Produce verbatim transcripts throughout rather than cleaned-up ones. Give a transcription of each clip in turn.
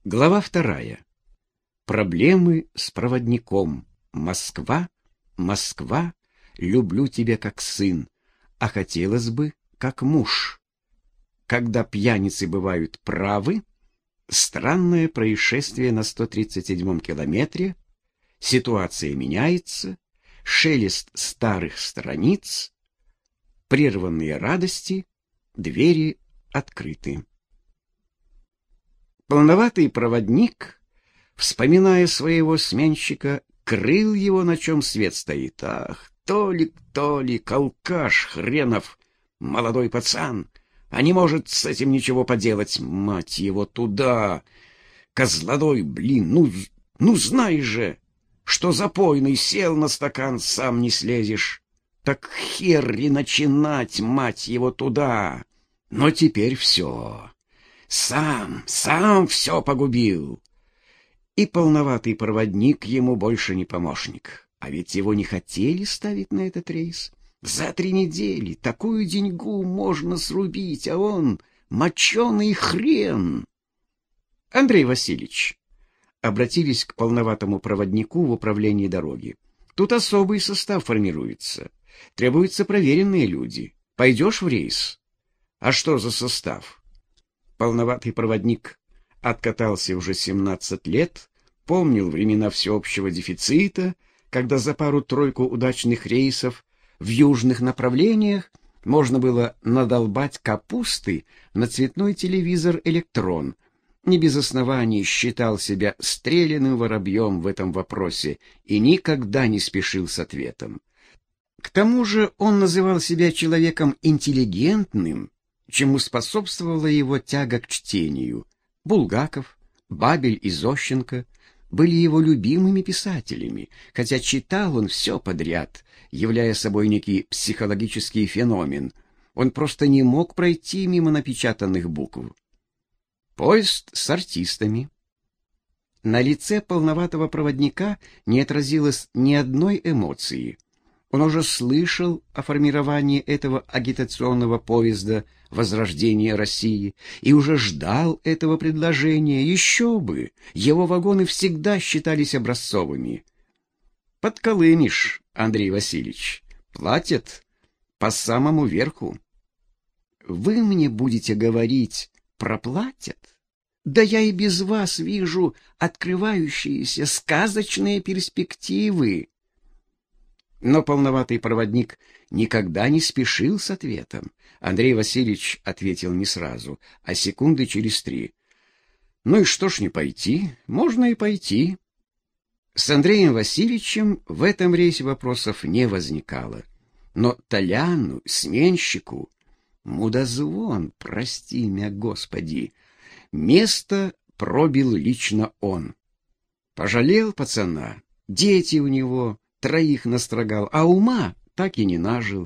Глава вторая. Проблемы с проводником. Москва, Москва, люблю тебя как сын, а хотелось бы как муж. Когда пьяницы бывают правы, странное происшествие на сто тридцать седьмом километре, ситуация меняется, шелест старых страниц, прерванные радости, двери открыты. Полноватый проводник, вспоминая своего сменщика, крыл его, на чем свет стоит. Ах, Толик, Толик, алкаш хренов, молодой пацан, а не может с этим ничего поделать, мать его, туда. Козлодой, блин, ну, ну знаешь же, что запойный, сел на стакан, сам не слезешь. Так хер и начинать, мать его, туда. Но теперь все. Сам, сам все погубил. И полноватый проводник ему больше не помощник. А ведь его не хотели ставить на этот рейс. За три недели такую деньгу можно срубить, а он моченый хрен. Андрей Васильевич, обратились к полноватому проводнику в управлении дороги. Тут особый состав формируется. Требуются проверенные люди. Пойдешь в рейс? А что за состав? Полноватый проводник откатался уже семнадцать лет, помнил времена всеобщего дефицита, когда за пару-тройку удачных рейсов в южных направлениях можно было надолбать капусты на цветной телевизор «Электрон». Не без оснований считал себя стрелянным воробьем в этом вопросе и никогда не спешил с ответом. К тому же он называл себя человеком интеллигентным, чему способствовала его тяга к чтению. Булгаков, Бабель и Зощенко были его любимыми писателями, хотя читал он все подряд, являя собой некий психологический феномен. Он просто не мог пройти мимо напечатанных букв. Поезд с артистами. На лице полноватого проводника не отразилось ни одной эмоции. Он уже слышал о формировании этого агитационного поезда возрождения России и уже ждал этого предложения. Еще бы! Его вагоны всегда считались образцовыми. Подколымишь, Андрей Васильевич. Платят по самому верху. Вы мне будете говорить, проплатят? Да я и без вас вижу открывающиеся сказочные перспективы. Но полноватый проводник никогда не спешил с ответом. Андрей Васильевич ответил не сразу, а секунды через три. Ну и что ж не пойти? Можно и пойти. С Андреем Васильевичем в этом рейсе вопросов не возникало. Но Толяну, сменщику, мудозвон, прости меня, Господи, место пробил лично он. Пожалел пацана, дети у него, троих настрогал, а ума так и не нажил.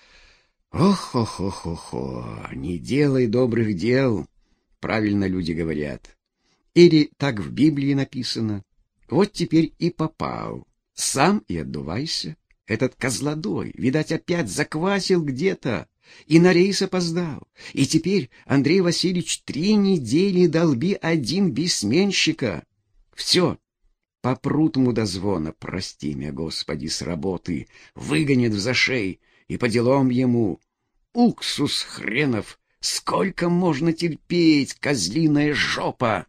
Ох-хо-хо-хо-хо, не делай добрых дел, правильно люди говорят. Или так в Библии написано. Вот теперь и попал. Сам и отдувайся. Этот козлодой, видать, опять заквасил где-то и на рейс опоздал. И теперь, Андрей Васильевич, три недели долби один без сменщика. Все. Попрут мудозвона, прости меня, Господи, с работы, выгонят в зашей, и по делам ему. Уксус хренов, сколько можно терпеть, козлиная жопа!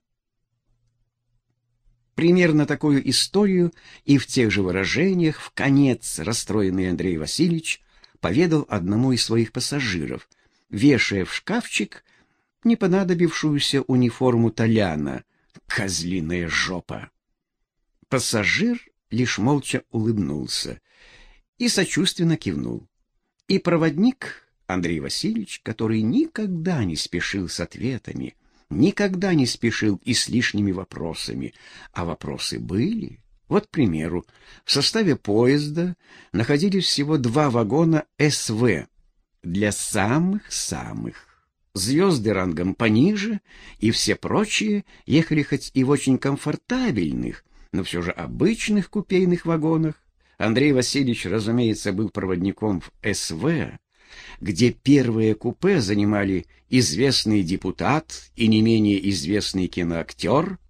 Примерно такую историю и в тех же выражениях вконец расстроенный Андрей Васильевич поведал одному из своих пассажиров, вешая в шкафчик непонадобившуюся униформу Толяна. Козлиная жопа! Пассажир лишь молча улыбнулся и сочувственно кивнул. И проводник Андрей Васильевич, который никогда не спешил с ответами, никогда не спешил и с лишними вопросами, а вопросы были. Вот, к примеру, в составе поезда находились всего два вагона эс вэ для самых-самых. Звезды рангом пониже и все прочие ехали хоть и в очень комфортабельных, но все же обычных купейных вагонах. Андрей Васильевич, разумеется, был проводником в эс вэ, где первые купе занимали известный депутат и не менее известный киноактер.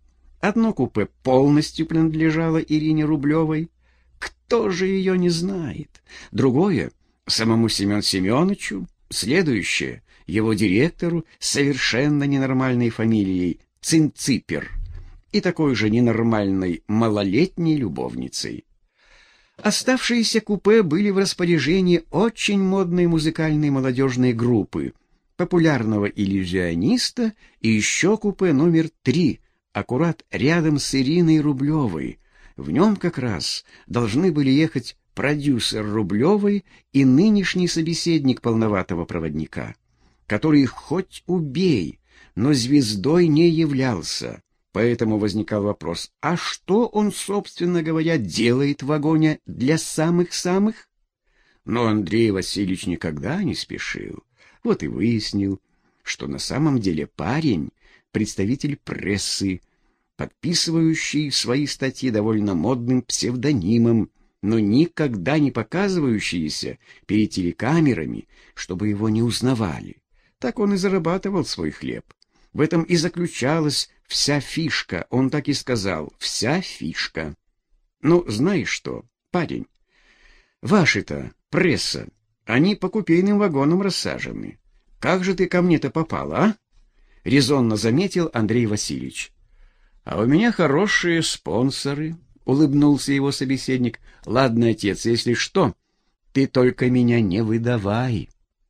Одно купе полностью принадлежало Ирине Рублевой. Кто же ее не знает? Другое — самому Семену Семеновичу. Следующее — его директору с совершенно ненормальной фамилией Цинципер и такой же ненормальной малолетней любовницей. Оставшиеся купе были в распоряжении очень модной музыкальной молодежной группы, популярного иллюзиониста и еще купе номер три, аккурат рядом с Ириной Рублевой. В нем как раз должны были ехать продюсер Рублевой и нынешний собеседник полноватого проводника, который хоть убей, но звездой не являлся. Поэтому возникал вопрос, а что он, собственно говоря, делает в вагоне для самых-самых? Но Андрей Васильевич никогда не спешил. Вот и выяснил, что на самом деле парень — представитель прессы, подписывающий свои статьи довольно модным псевдонимом, но никогда не показывающийся перед телекамерами, чтобы его не узнавали. Так он и зарабатывал свой хлеб. В этом и заключалась вся фишка, он так и сказал, вся фишка. Ну, знаешь что, парень, ваши-то, пресса, они по купейным вагонам рассажены. Как же ты ко мне-то попал, а? Резонно заметил Андрей Васильевич. А у меня хорошие спонсоры, улыбнулся его собеседник. Ладно, отец, если что, ты только меня не выдавай.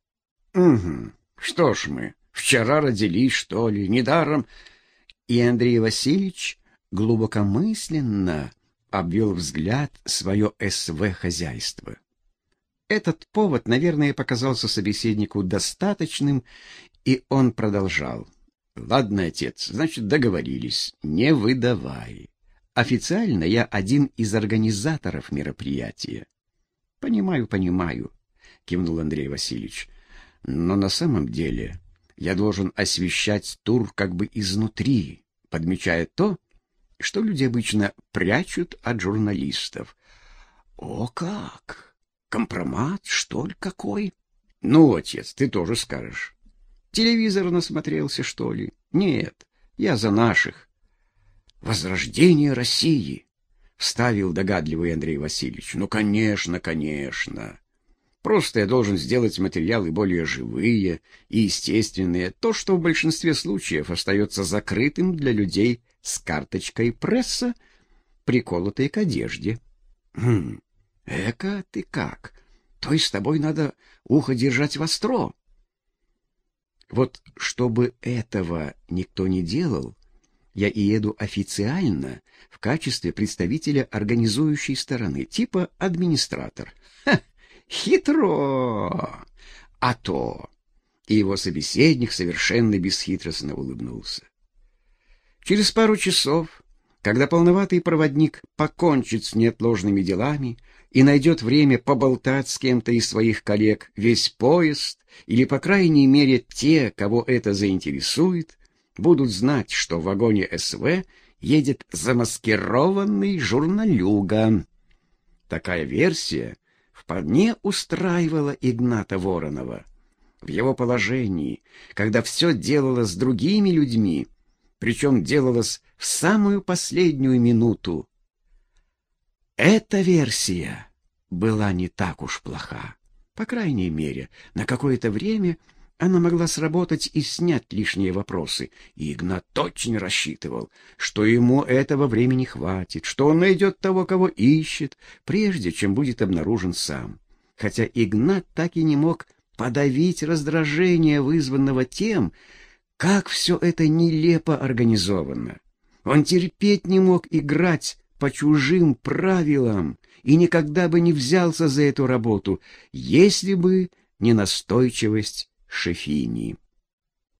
Угу, что ж мы, вчера родились, что ли, недаром. И Андрей Васильевич глубокомысленно обвел взгляд свое СВ-хозяйство. Этот повод, наверное, показался собеседнику достаточным, и он продолжал. «Ладно, отец, значит, договорились, не выдавай. Официально я один из организаторов мероприятия». «Понимаю, понимаю», — кивнул Андрей Васильевич. «Но на самом деле я должен освещать тур как бы изнутри, подмечая то, что люди обычно прячут от журналистов». «О как! Компромат, что ли, какой?» «Ну, отец, ты тоже скажешь. Телевизор насмотрелся, что ли?» «Нет, я за наших». «Возрождение России», — вставил догадливый Андрей Васильевич. «Ну, конечно, конечно. Просто я должен сделать материалы более живые и естественные, то, что в большинстве случаев остается закрытым для людей с карточкой пресса, приколотой к одежде». «Хм, эка ты как? То есть с тобой надо ухо держать востро?» «Вот чтобы этого никто не делал, я и еду официально в качестве представителя организующей стороны, типа администратор». «Ха! Хитро! А то!» И его собеседник совершенно бесхитростно улыбнулся. Через пару часов, когда полноватый проводник покончит с неотложными делами и найдет время поболтать с кем-то из своих коллег, весь поезд, или, по крайней мере, те, кого это заинтересует, будут знать, что в вагоне СВ едет замаскированный журналюга. Такая версия вполне устраивала Игната Воронова. В его положении, когда все делалось с другими людьми, причем делалось в самую последнюю минуту, эта версия была не так уж плоха. По крайней мере, на какое-то время она могла сработать и снять лишние вопросы, и Игнат точно рассчитывал, что ему этого времени хватит, что он найдет того, кого ищет, прежде чем будет обнаружен сам. Хотя Игнат так и не мог подавить раздражение, вызванного тем, как все это нелепо организовано. Он терпеть не мог играть по чужим правилам и никогда бы не взялся за эту работу, если бы не настойчивость шефини.